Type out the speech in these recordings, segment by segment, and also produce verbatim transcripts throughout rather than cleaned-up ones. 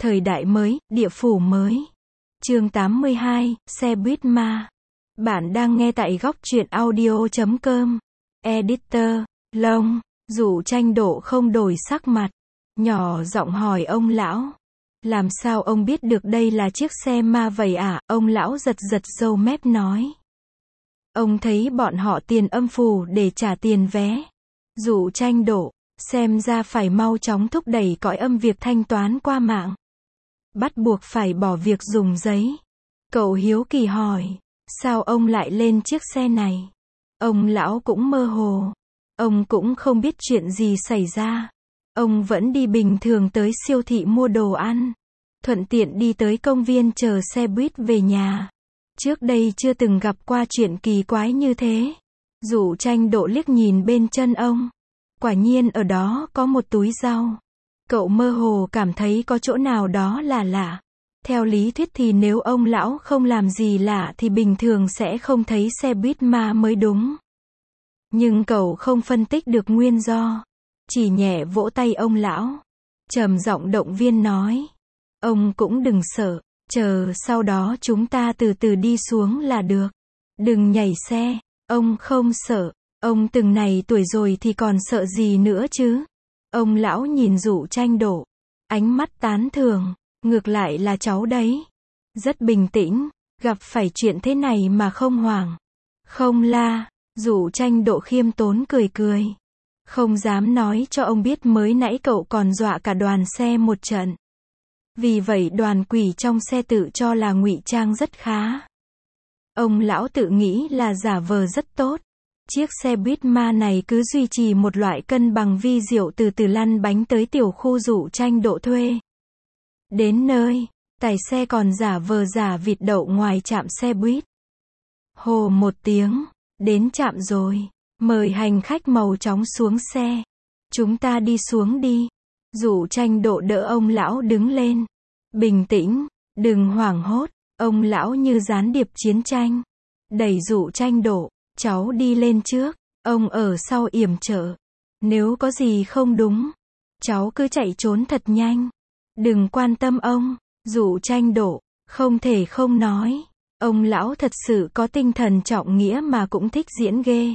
Thời đại mới, địa phủ mới. Chương tám mươi hai, xe buýt ma. Bạn đang nghe tại góc truyện audio chấm com. Editor, Long, Dụ Tranh Độ không đổi sắc mặt. Nhỏ giọng hỏi ông lão. Làm sao ông biết được đây là chiếc xe ma vậy ạ? À? Ông lão giật giật râu mép nói. Ông thấy bọn họ tiền âm phủ để trả tiền vé. Dụ Tranh Độ, xem ra phải mau chóng thúc đẩy cõi âm việc thanh toán qua mạng. Bắt buộc phải bỏ việc dùng giấy. Cậu hiếu kỳ hỏi, sao ông lại lên chiếc xe này? Ông lão cũng mơ hồ. Ông cũng không biết chuyện gì xảy ra. Ông vẫn đi bình thường tới siêu thị mua đồ ăn. Thuận tiện đi tới công viên chờ xe buýt về nhà. Trước đây chưa từng gặp qua chuyện kỳ quái như thế. Dụ Tranh Độ liếc nhìn bên chân ông. Quả nhiên ở đó có một túi rau. Cậu mơ hồ cảm thấy có chỗ nào đó là lạ. Theo lý thuyết thì nếu ông lão không làm gì lạ thì bình thường sẽ không thấy xe buýt ma mới đúng. Nhưng cậu không phân tích được nguyên do. Chỉ nhẹ vỗ tay ông lão. Trầm giọng động viên nói. Ông cũng đừng sợ. Chờ sau đó chúng ta từ từ đi xuống là được. Đừng nhảy xe. Ông không sợ. Ông từng này tuổi rồi thì còn sợ gì nữa chứ? Ông lão nhìn Dụ Tranh Độ. Ánh mắt tán thưởng. Ngược lại là cháu đấy. Rất bình tĩnh. Gặp phải chuyện thế này mà không hoảng. Không la. Dụ Tranh Độ khiêm tốn cười cười. Không dám nói cho ông biết mới nãy cậu còn dọa cả đoàn xe một trận. Vì vậy đoàn quỷ trong xe tự cho là ngụy trang rất khá. Ông lão tự nghĩ là giả vờ rất tốt. Chiếc xe buýt ma này cứ duy trì một loại cân bằng vi diệu từ từ lăn bánh tới tiểu khu Dụ Tranh Độ thuê. Đến nơi, tài xe còn giả vờ giả vịt đậu ngoài trạm xe buýt. Hồ một tiếng, đến trạm rồi, mời hành khách màu chóng xuống xe. Chúng ta đi xuống đi. Dụ Tranh Độ đỡ ông lão đứng lên. Bình tĩnh, đừng hoảng hốt, ông lão như gián điệp chiến tranh. Đẩy Dụ Tranh Độ. Cháu đi lên trước, ông ở sau yểm trợ. Nếu có gì không đúng, cháu cứ chạy trốn thật nhanh. Đừng quan tâm ông. Dụ Tranh Độ, không thể không nói. Ông lão thật sự có tinh thần trọng nghĩa mà cũng thích diễn ghê.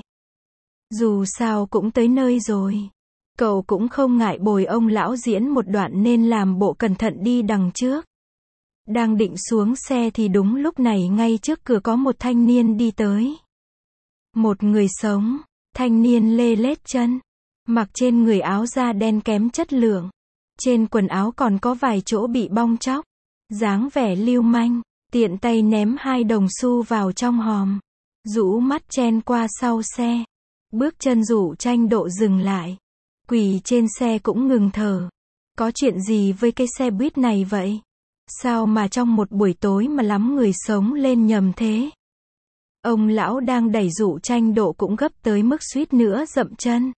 Dù sao cũng tới nơi rồi. Cậu cũng không ngại bồi ông lão diễn một đoạn nên làm bộ cẩn thận đi đằng trước. Đang định xuống xe thì đúng lúc này ngay trước cửa có một thanh niên đi tới. Một người sống, thanh niên lê lết chân, mặc trên người áo da đen kém chất lượng. Trên quần áo còn có vài chỗ bị bong tróc. Dáng vẻ lưu manh, tiện tay ném hai đồng xu vào trong hòm. Rũ mắt chen qua sau xe. Bước chân Dụ Tranh Độ dừng lại. Quỷ trên xe cũng ngừng thở. Có chuyện gì với cái xe buýt này vậy? Sao mà trong một buổi tối mà lắm người sống lên nhầm thế? Ông lão đang đẩy Dụ Tranh Độ cũng gấp tới mức suýt nữa dậm chân.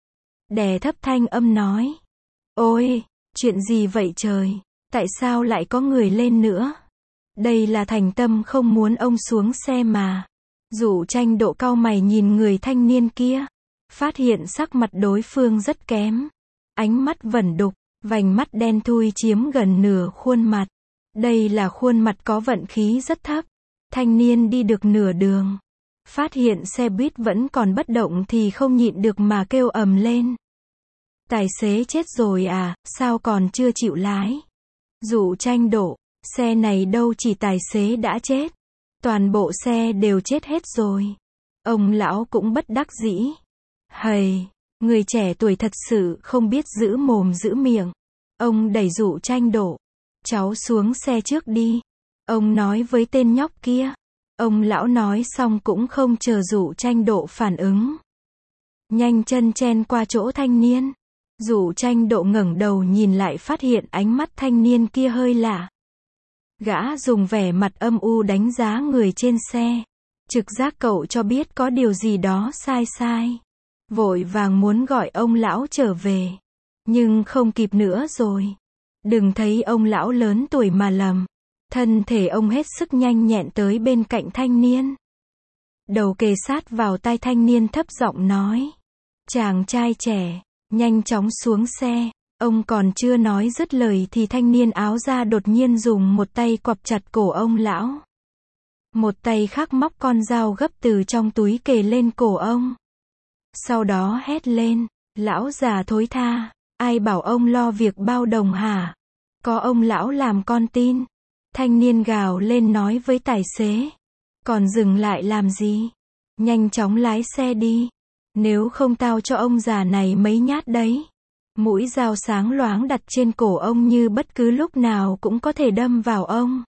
Đè thấp thanh âm nói. Ôi, chuyện gì vậy trời? Tại sao lại có người lên nữa? Đây là thành tâm không muốn ông xuống xe mà. Dụ Tranh Độ cau mày nhìn người thanh niên kia. Phát hiện sắc mặt đối phương rất kém. Ánh mắt vẩn đục, vành mắt đen thui chiếm gần nửa khuôn mặt. Đây là khuôn mặt có vận khí rất thấp. Thanh niên đi được nửa đường. Phát hiện xe buýt vẫn còn bất động thì không nhịn được mà kêu ầm lên. Tài xế chết rồi à, sao còn chưa chịu lái? Dụ Tranh Độ, xe này đâu chỉ tài xế đã chết. Toàn bộ xe đều chết hết rồi. Ông lão cũng bất đắc dĩ. Hầy, người trẻ tuổi thật sự không biết giữ mồm giữ miệng. Ông đẩy Dụ Tranh Độ. Cháu xuống xe trước đi. Ông nói với tên nhóc kia. Ông lão nói xong cũng không chờ Dụ Tranh Độ phản ứng. Nhanh chân chen qua chỗ thanh niên. Dụ Tranh Độ ngẩng đầu nhìn lại phát hiện ánh mắt thanh niên kia hơi lạ. Gã dùng vẻ mặt âm u đánh giá người trên xe. Trực giác cậu cho biết có điều gì đó sai sai. Vội vàng muốn gọi ông lão trở về. Nhưng không kịp nữa rồi. Đừng thấy ông lão lớn tuổi mà lầm. Thân thể ông hết sức nhanh nhẹn tới bên cạnh thanh niên. Đầu kề sát vào tai thanh niên thấp giọng nói. Chàng trai trẻ, nhanh chóng xuống xe. Ông còn chưa nói dứt lời thì thanh niên áo da đột nhiên dùng một tay quặp chặt cổ ông lão. Một tay khác móc con dao gấp từ trong túi kề lên cổ ông. Sau đó hét lên, lão già thối tha, ai bảo ông lo việc bao đồng hả? Có ông lão làm con tin. Thanh niên gào lên nói với tài xế. Còn dừng lại làm gì? Nhanh chóng lái xe đi. Nếu không tao cho ông già này mấy nhát đấy. Mũi dao sáng loáng đặt trên cổ ông như bất cứ lúc nào cũng có thể đâm vào ông.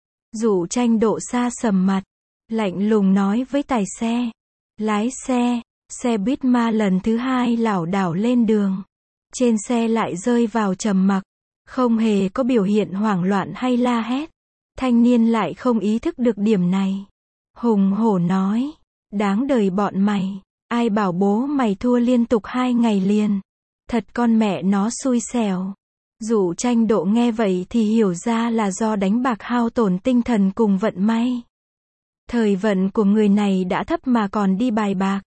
Dụ Tranh Độ xa sầm mặt, lạnh lùng nói với tài xe. Lái xe, xe buýt ma lần thứ hai lảo đảo lên đường. Trên xe lại rơi vào trầm mặc, không hề có biểu hiện hoảng loạn hay la hét. Thanh niên lại không ý thức được điểm này. Hùng hổ nói, đáng đời bọn mày, ai bảo bố mày thua liên tục hai ngày liền. Thật con mẹ nó xui xẻo. Dụ Tranh Độ nghe vậy thì hiểu ra là do đánh bạc hao tổn tinh thần cùng vận may. Thời vận của người này đã thấp mà còn đi bài bạc.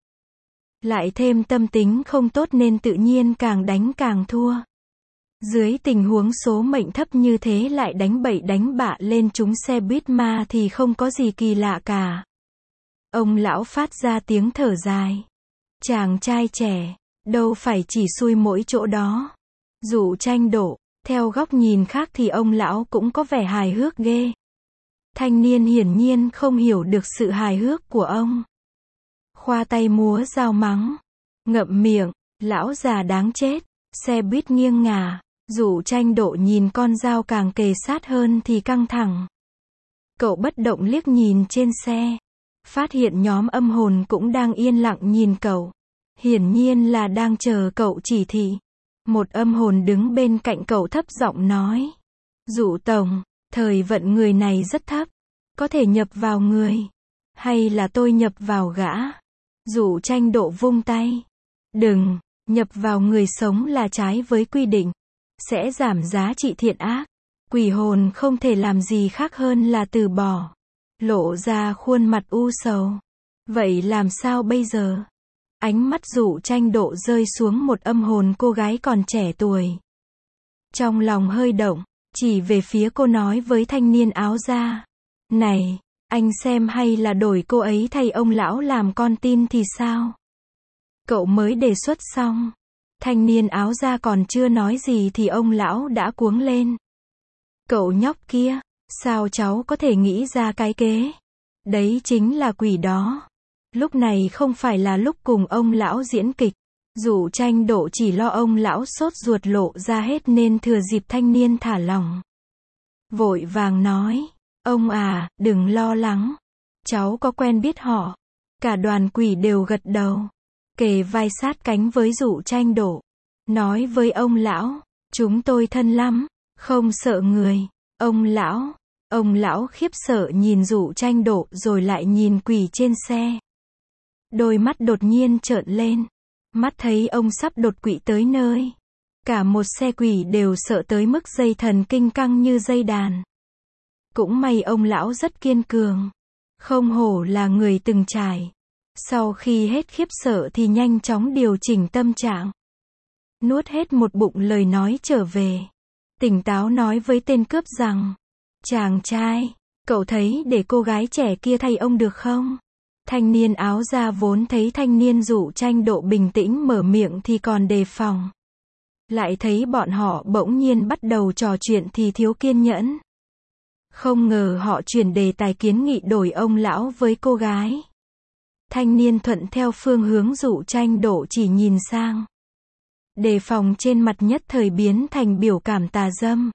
Lại thêm tâm tính không tốt nên tự nhiên càng đánh càng thua. Dưới tình huống số mệnh thấp như thế lại đánh bậy đánh bạ lên trúng xe buýt ma thì không có gì kỳ lạ cả. Ông lão phát ra tiếng thở dài. Chàng trai trẻ, đâu phải chỉ xui mỗi chỗ đó. Dụ Tranh Độ, theo góc nhìn khác thì ông lão cũng có vẻ hài hước ghê. Thanh niên hiển nhiên không hiểu được sự hài hước của ông. Khoa tay múa dao mắng. Ngậm miệng, lão già đáng chết. Xe buýt nghiêng ngả. Dụ Tranh Độ nhìn con dao càng kề sát hơn thì căng thẳng. Cậu bất động liếc nhìn trên xe. Phát hiện nhóm âm hồn cũng đang yên lặng nhìn cậu. Hiển nhiên là đang chờ cậu chỉ thị. Một âm hồn đứng bên cạnh cậu thấp giọng nói. Dụ tổng, thời vận người này rất thấp. Có thể nhập vào người. Hay là tôi nhập vào gã? Dụ Tranh Độ vung tay. Đừng, nhập vào người sống là trái với quy định. Sẽ giảm giá trị thiện ác. Quỷ hồn không thể làm gì khác hơn là từ bỏ. Lộ ra khuôn mặt u sầu. Vậy làm sao bây giờ? Ánh mắt Dụ Tranh Độ rơi xuống một âm hồn cô gái còn trẻ tuổi. Trong lòng hơi động, chỉ về phía cô nói với thanh niên áo da. Này, anh xem hay là đổi cô ấy thay ông lão làm con tin thì sao? Cậu mới đề xuất xong. Thanh niên áo da còn chưa nói gì thì ông lão đã cuống lên. Cậu nhóc kia, sao cháu có thể nghĩ ra cái kế? Đấy chính là quỷ đó. Lúc này không phải là lúc cùng ông lão diễn kịch. Dụ Tranh Độ chỉ lo ông lão sốt ruột lộ ra hết nên thừa dịp thanh niên thả lỏng. Vội vàng nói, ông à, đừng lo lắng. Cháu có quen biết họ. Cả đoàn quỷ đều gật đầu. Kề vai sát cánh với Dụ Tranh Độ. Nói với ông lão, chúng tôi thân lắm, không sợ người. Ông lão, ông lão khiếp sợ nhìn Dụ Tranh Độ rồi lại nhìn quỷ trên xe. Đôi mắt đột nhiên trợn lên. Mắt thấy ông sắp đột quỵ tới nơi. Cả một xe quỷ đều sợ tới mức dây thần kinh căng như dây đàn. Cũng may ông lão rất kiên cường. Không hổ là người từng trải. Sau khi hết khiếp sợ thì nhanh chóng điều chỉnh tâm trạng. Nuốt hết một bụng lời nói trở về. Tỉnh táo nói với tên cướp rằng. Chàng trai, cậu thấy để cô gái trẻ kia thay ông được không? Thanh niên áo da vốn thấy thanh niên Dụ Tranh Độ bình tĩnh mở miệng thì còn đề phòng. Lại thấy bọn họ bỗng nhiên bắt đầu trò chuyện thì thiếu kiên nhẫn. Không ngờ họ chuyển đề tài kiến nghị đổi ông lão với cô gái. Thanh niên thuận theo phương hướng Dụ Tranh Độ chỉ nhìn sang. Đề phòng trên mặt nhất thời biến thành biểu cảm tà dâm.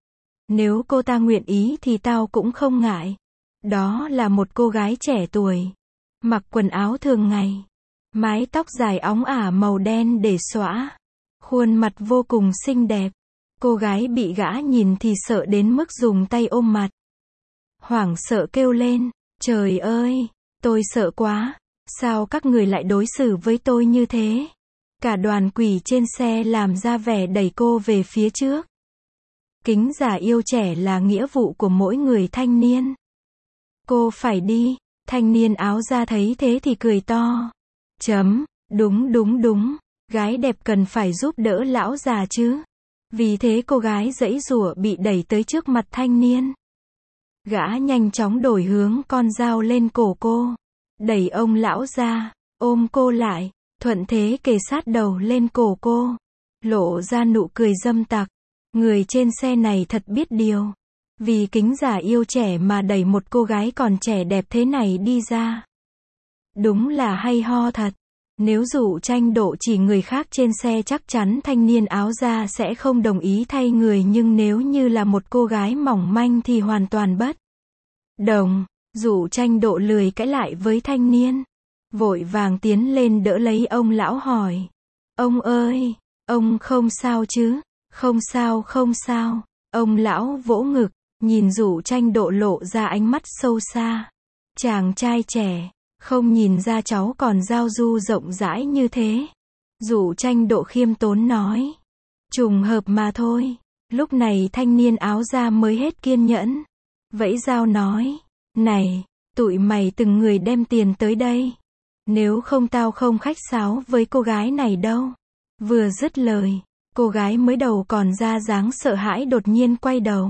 Nếu cô ta nguyện ý thì tao cũng không ngại. Đó là một cô gái trẻ tuổi. Mặc quần áo thường ngày. Mái tóc dài óng ả màu đen để xõa. Khuôn mặt vô cùng xinh đẹp. Cô gái bị gã nhìn thì sợ đến mức dùng tay ôm mặt. Hoảng sợ kêu lên. Trời ơi, tôi sợ quá. Sao các người lại đối xử với tôi như thế? Cả đoàn quỷ trên xe làm ra vẻ đẩy cô về phía trước. Kính già yêu trẻ là nghĩa vụ của mỗi người thanh niên. Cô phải đi. Thanh niên áo da thấy thế thì cười to. Chấm, đúng đúng đúng. Gái đẹp cần phải giúp đỡ lão già chứ. Vì thế cô gái giãy giụa bị đẩy tới trước mặt thanh niên. Gã nhanh chóng đổi hướng con dao lên cổ cô. Đẩy ông lão ra, ôm cô lại, thuận thế kề sát đầu lên cổ cô. Lộ ra nụ cười dâm tặc. Người trên xe này thật biết điều. Vì kính giả yêu trẻ mà đẩy một cô gái còn trẻ đẹp thế này đi ra. Đúng là hay ho thật. Nếu Dụ Tranh Độ chỉ người khác trên xe chắc chắn thanh niên áo da sẽ không đồng ý thay người, nhưng nếu như là một cô gái mỏng manh thì hoàn toàn bất đồng. Dụ Tranh Độ lười cãi lại với thanh niên. Vội vàng tiến lên đỡ lấy ông lão hỏi. Ông ơi, ông không sao chứ? Không sao không sao. Ông lão vỗ ngực, nhìn Dụ Tranh Độ lộ ra ánh mắt sâu xa. Chàng trai trẻ, không nhìn ra cháu còn giao du rộng rãi như thế. Dụ Tranh Độ khiêm tốn nói. Trùng hợp mà thôi. Lúc này thanh niên áo da mới hết kiên nhẫn. Vẫy dao nói. Này, tụi mày từng người đem tiền tới đây. Nếu không tao không khách sáo với cô gái này đâu. Vừa dứt lời, cô gái mới đầu còn ra dáng sợ hãi đột nhiên quay đầu.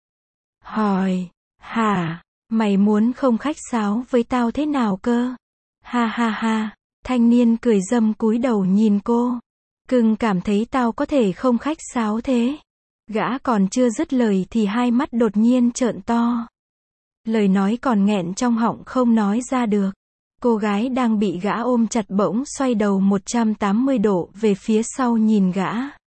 Hỏi, hả, mày muốn không khách sáo với tao thế nào cơ? Ha ha ha, thanh niên cười dâm cúi đầu nhìn cô. Cưng cảm thấy tao có thể không khách sáo thế. Gã còn chưa dứt lời thì hai mắt đột nhiên trợn to. Lời nói còn nghẹn trong họng không nói ra được. Cô gái đang bị gã ôm chặt bỗng xoay đầu một trăm tám mươi độ về phía sau nhìn gã.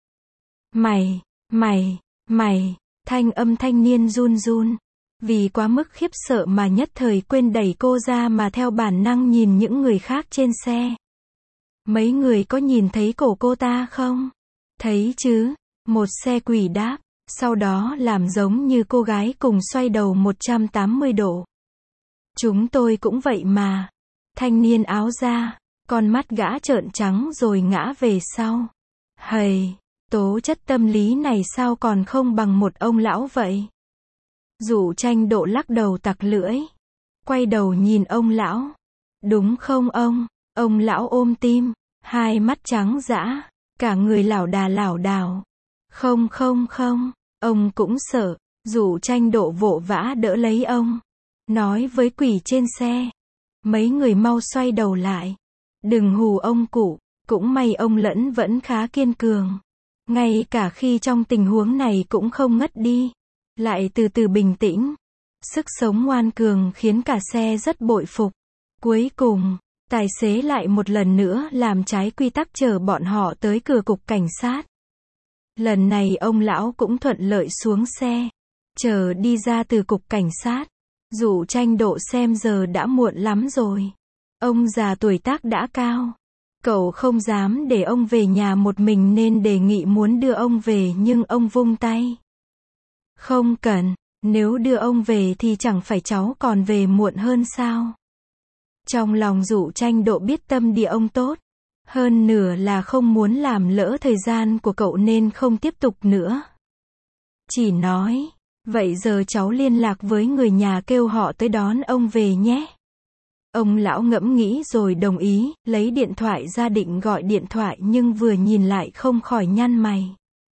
Mày, mày, mày, thanh âm thanh niên run run. Vì quá mức khiếp sợ mà nhất thời quên đẩy cô ra mà theo bản năng nhìn những người khác trên xe. Mấy người có nhìn thấy cổ cô ta không? Thấy chứ, một xe quỷ đáp, sau đó làm giống như cô gái cùng xoay đầu một trăm tám mươi độ. Chúng tôi cũng vậy mà. Thanh niên áo da, con mắt gã trợn trắng rồi ngã về sau. Hầy, tố chất tâm lý này sao còn không bằng một ông lão vậy? Dụ Tranh Độ lắc đầu tặc lưỡi. Quay đầu nhìn ông lão. Đúng không ông? Ông lão ôm tim, hai mắt trắng dã, cả người lảo đà lảo đảo. Không không không, ông cũng sợ. Dụ Tranh Độ vội vã đỡ lấy ông. Nói với quỷ trên xe. Mấy người mau xoay đầu lại. Đừng hù ông cụ. Cũng may ông Lẫn vẫn khá kiên cường. Ngay cả khi trong tình huống này cũng không ngất đi. Lại từ từ bình tĩnh. Sức sống ngoan cường khiến cả xe rất bội phục. Cuối cùng, tài xế lại một lần nữa làm trái quy tắc chở bọn họ tới cửa cục cảnh sát. Lần này ông lão cũng thuận lợi xuống xe. Chờ đi ra từ cục cảnh sát. Dụ Tranh Độ xem giờ đã muộn lắm rồi. Ông già tuổi tác đã cao. Cậu không dám để ông về nhà một mình nên đề nghị muốn đưa ông về, nhưng ông vung tay. Không cần, nếu đưa ông về thì chẳng phải cháu còn về muộn hơn sao? Trong lòng Dụ Tranh Độ biết tâm địa ông tốt. Hơn nửa là không muốn làm lỡ thời gian của cậu nên không tiếp tục nữa. Chỉ nói, vậy giờ cháu liên lạc với người nhà kêu họ tới đón ông về nhé. Ông lão ngẫm nghĩ rồi đồng ý, lấy điện thoại ra định gọi điện thoại nhưng vừa nhìn lại không khỏi nhăn mày.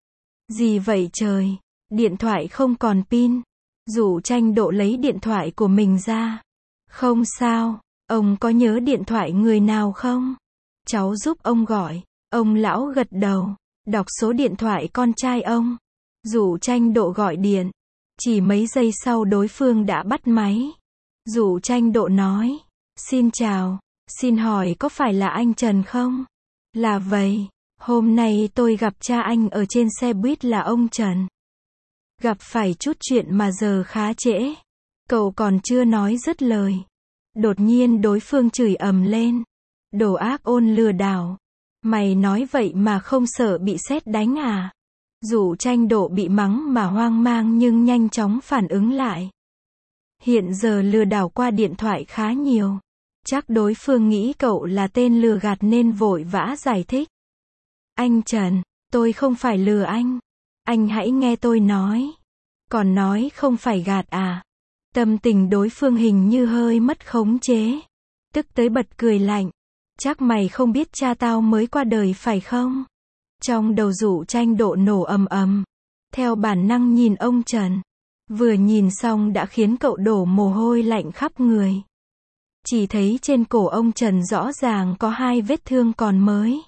Gì vậy trời, điện thoại không còn pin. Dụ Tranh Độ lấy điện thoại của mình ra. Không sao, ông có nhớ điện thoại người nào không? Cháu giúp ông gọi. Ông lão gật đầu, đọc số điện thoại con trai ông. Dụ Tranh Độ gọi điện. Chỉ mấy giây sau đối phương đã bắt máy. Dụ Tranh Độ nói. Xin chào, xin hỏi có phải là anh Trần không? Là vậy, hôm nay tôi gặp cha anh ở trên xe buýt là ông Trần. Gặp phải chút chuyện mà giờ khá trễ. Cậu còn chưa nói dứt lời. Đột nhiên đối phương chửi ầm lên. Đồ ác ôn lừa đảo. Mày nói vậy mà không sợ bị sét đánh à? Dụ Tranh Độ bị mắng mà hoang mang nhưng nhanh chóng phản ứng lại. Hiện giờ lừa đảo qua điện thoại khá nhiều. Chắc đối phương nghĩ cậu là tên lừa gạt nên vội vã giải thích. Anh Trần, tôi không phải lừa anh. Anh hãy nghe tôi nói. Còn nói không phải gạt à? Tâm tình đối phương hình như hơi mất khống chế. Tức tới bật cười lạnh. Chắc mày không biết cha tao mới qua đời phải không? Trong đầu Dụ Tranh Độ nổ ầm ầm. Theo bản năng nhìn ông Trần. Vừa nhìn xong đã khiến cậu đổ mồ hôi lạnh khắp người. Chỉ thấy trên cổ ông Trần rõ ràng có hai vết thương còn mới.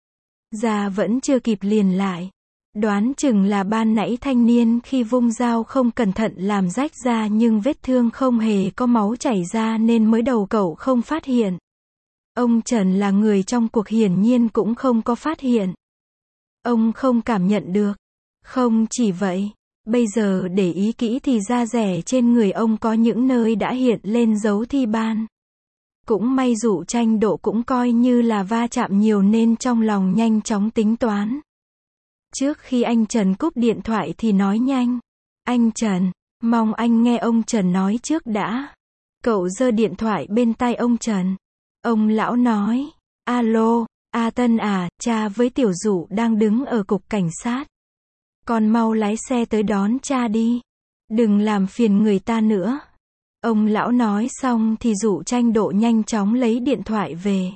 Da vẫn chưa kịp liền lại. Đoán chừng là ban nãy thanh niên khi vung dao không cẩn thận làm rách da, nhưng vết thương không hề có máu chảy ra nên mới đầu cậu không phát hiện. Ông Trần là người trong cuộc hiển nhiên cũng không có phát hiện. Ông không cảm nhận được. Không chỉ vậy, bây giờ để ý kỹ thì da rẻ trên người ông có những nơi đã hiện lên dấu thi ban. Cũng may Dụ Tranh Độ cũng coi như là va chạm nhiều nên trong lòng nhanh chóng tính toán. Trước khi anh Trần cúp điện thoại thì nói nhanh. Anh Trần, mong anh nghe ông Trần nói trước đã. Cậu giơ điện thoại bên tai ông Trần. Ông lão nói, alo, A Tân à, cha với Tiểu Dụ đang đứng ở cục cảnh sát. Con mau lái xe tới đón cha đi. Đừng làm phiền người ta nữa. Ông lão nói xong thì Dụ Tranh Độ nhanh chóng lấy điện thoại về.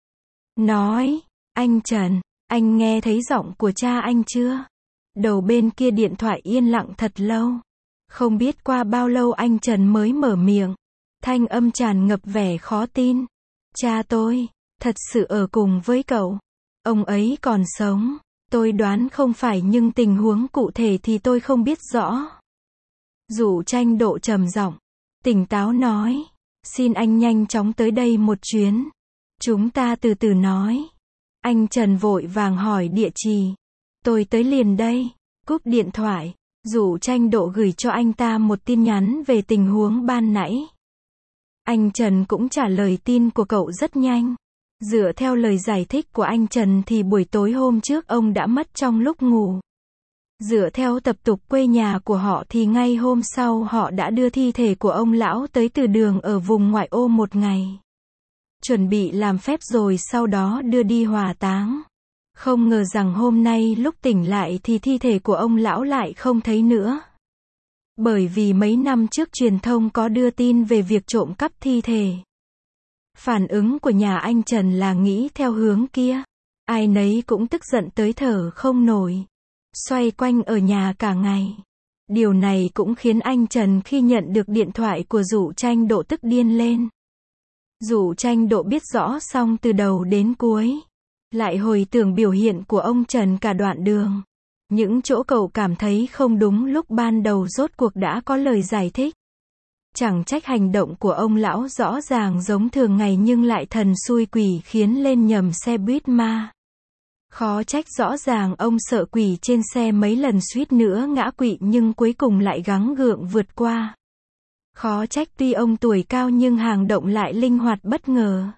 Nói, anh Trần, anh nghe thấy giọng của cha anh chưa? Đầu bên kia điện thoại yên lặng thật lâu. Không biết qua bao lâu anh Trần mới mở miệng. Thanh âm tràn ngập vẻ khó tin. Cha tôi, thật sự ở cùng với cậu. Ông ấy còn sống. Tôi đoán không phải nhưng tình huống cụ thể thì tôi không biết rõ. Dụ Tranh Độ trầm giọng, tỉnh táo nói. Xin anh nhanh chóng tới đây một chuyến. Chúng ta từ từ nói. Anh Trần vội vàng hỏi địa chỉ. Tôi tới liền đây. Cúp điện thoại. Dụ Tranh Độ gửi cho anh ta một tin nhắn về tình huống ban nãy. Anh Trần cũng trả lời tin của cậu rất nhanh. Dựa theo lời giải thích của anh Trần thì buổi tối hôm trước ông đã mất trong lúc ngủ. Dựa theo tập tục quê nhà của họ thì ngay hôm sau họ đã đưa thi thể của ông lão tới từ đường ở vùng ngoại ô một ngày. Chuẩn bị làm phép rồi sau đó đưa đi hỏa táng. Không ngờ rằng hôm nay lúc tỉnh lại thì thi thể của ông lão lại không thấy nữa. Bởi vì mấy năm trước truyền thông có đưa tin về việc trộm cắp thi thể. Phản ứng của nhà anh Trần là nghĩ theo hướng kia. Ai nấy cũng tức giận tới thở không nổi. Xoay quanh ở nhà cả ngày. Điều này cũng khiến anh Trần khi nhận được điện thoại của Dụ Tranh Độ tức điên lên. Dụ Tranh Độ biết rõ xong từ đầu đến cuối. Lại hồi tưởng biểu hiện của ông Trần cả đoạn đường. Những chỗ cậu cảm thấy không đúng lúc ban đầu rốt cuộc đã có lời giải thích. Chẳng trách hành động của ông lão rõ ràng giống thường ngày nhưng lại thần xui quỷ khiến lên nhầm xe buýt ma. Khó trách rõ ràng ông sợ quỷ trên xe mấy lần suýt nữa ngã quỵ nhưng cuối cùng lại gắng gượng vượt qua. Khó trách tuy ông tuổi cao nhưng hành động lại linh hoạt bất ngờ.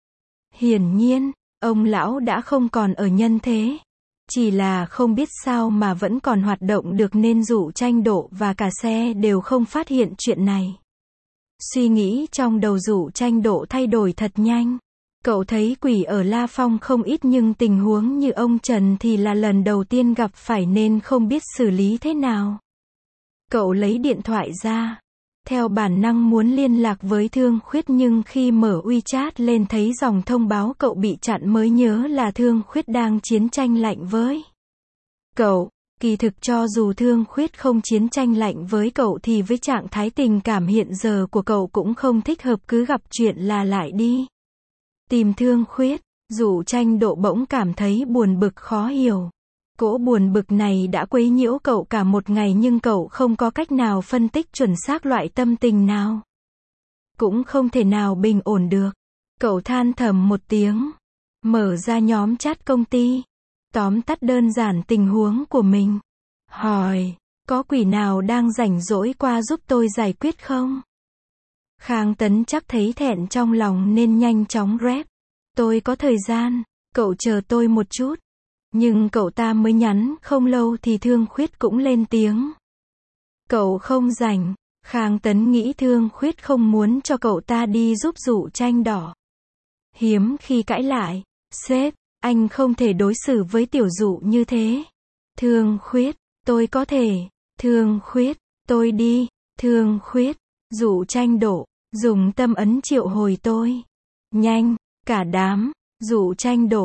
Hiển nhiên, ông lão đã không còn ở nhân thế. Chỉ là không biết sao mà vẫn còn hoạt động được nên Dụ Tranh Độ và cả xe đều không phát hiện chuyện này. Suy nghĩ trong đầu Dụ Tranh Độ thay đổi thật nhanh. Cậu thấy quỷ ở La Phong không ít nhưng tình huống như ông Trần thì là lần đầu tiên gặp phải nên không biết xử lý thế nào. Cậu lấy điện thoại ra. Theo bản năng muốn liên lạc với Thương Khuyết nhưng khi mở WeChat lên thấy dòng thông báo cậu bị chặn mới nhớ là Thương Khuyết đang chiến tranh lạnh với cậu. Kỳ thực cho dù Thương Khuyết không chiến tranh lạnh với cậu thì với trạng thái tình cảm hiện giờ của cậu cũng không thích hợp cứ gặp chuyện là lại đi tìm Thương Khuyết. Dụ Tranh Độ bỗng cảm thấy buồn bực khó hiểu. Cỗ buồn bực này đã quấy nhiễu cậu cả một ngày nhưng cậu không có cách nào phân tích chuẩn xác loại tâm tình nào. Cũng không thể nào bình ổn được. Cậu than thầm một tiếng. Mở ra nhóm chat công ty. Tóm tắt đơn giản tình huống của mình. Hỏi, có quỷ nào đang rảnh rỗi qua giúp tôi giải quyết không? Khang Tấn chắc thấy thẹn trong lòng nên nhanh chóng rep. Tôi có thời gian, cậu chờ tôi một chút. Nhưng cậu ta mới nhắn không lâu thì Thương Khuyết cũng lên tiếng. Cậu không rảnh. Khang Tấn nghĩ Thương Khuyết không muốn cho cậu ta đi giúp Dụ Tranh Đỏ. Hiếm khi cãi lại. Sếp, anh không thể đối xử với Tiểu Dụ như thế. Thương Khuyết, tôi có thể. Thương Khuyết, tôi đi. Thương Khuyết, Dụ Tranh Đổ, dùng tâm ấn triệu hồi tôi. Nhanh, cả đám. Dụ Tranh Đổ,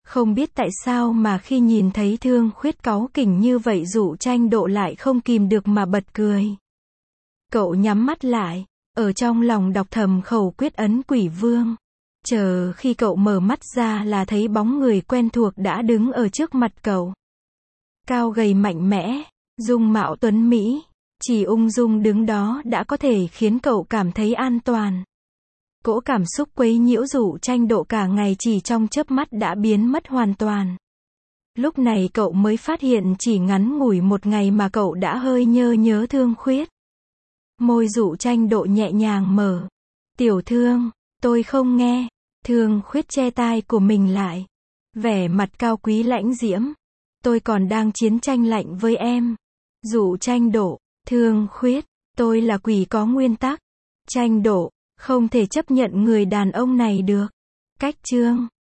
Không biết tại sao mà khi nhìn thấy Thương Khuyết cáu kỉnh như vậy Dụ Tranh Độ lại không kìm được mà bật cười. Cậu nhắm mắt lại, ở trong lòng đọc thầm khẩu quyết ấn quỷ vương. Chờ khi cậu mở mắt ra là thấy bóng người quen thuộc đã đứng ở trước mặt cậu. Cao gầy mạnh mẽ, dung mạo tuấn mỹ, chỉ ung dung đứng đó đã có thể khiến cậu cảm thấy an toàn. Cỗ cảm xúc quấy nhiễu Dụ Tranh Độ cả ngày chỉ trong chớp mắt đã biến mất hoàn toàn. Lúc này cậu mới phát hiện chỉ ngắn ngủi một ngày mà cậu đã hơi nhớ nhớ Thương Khuyết. Môi Dụ Tranh Độ nhẹ nhàng mở. Tiểu Thương, tôi không nghe. Thương Khuyết che tai của mình lại. Vẻ mặt cao quý lãnh diễm. Tôi còn đang chiến tranh lạnh với em. Dụ Tranh Độ, Thương Khuyết, tôi là quỷ có nguyên tắc. Tranh Độ, không thể chấp nhận người đàn ông này được. Cách chương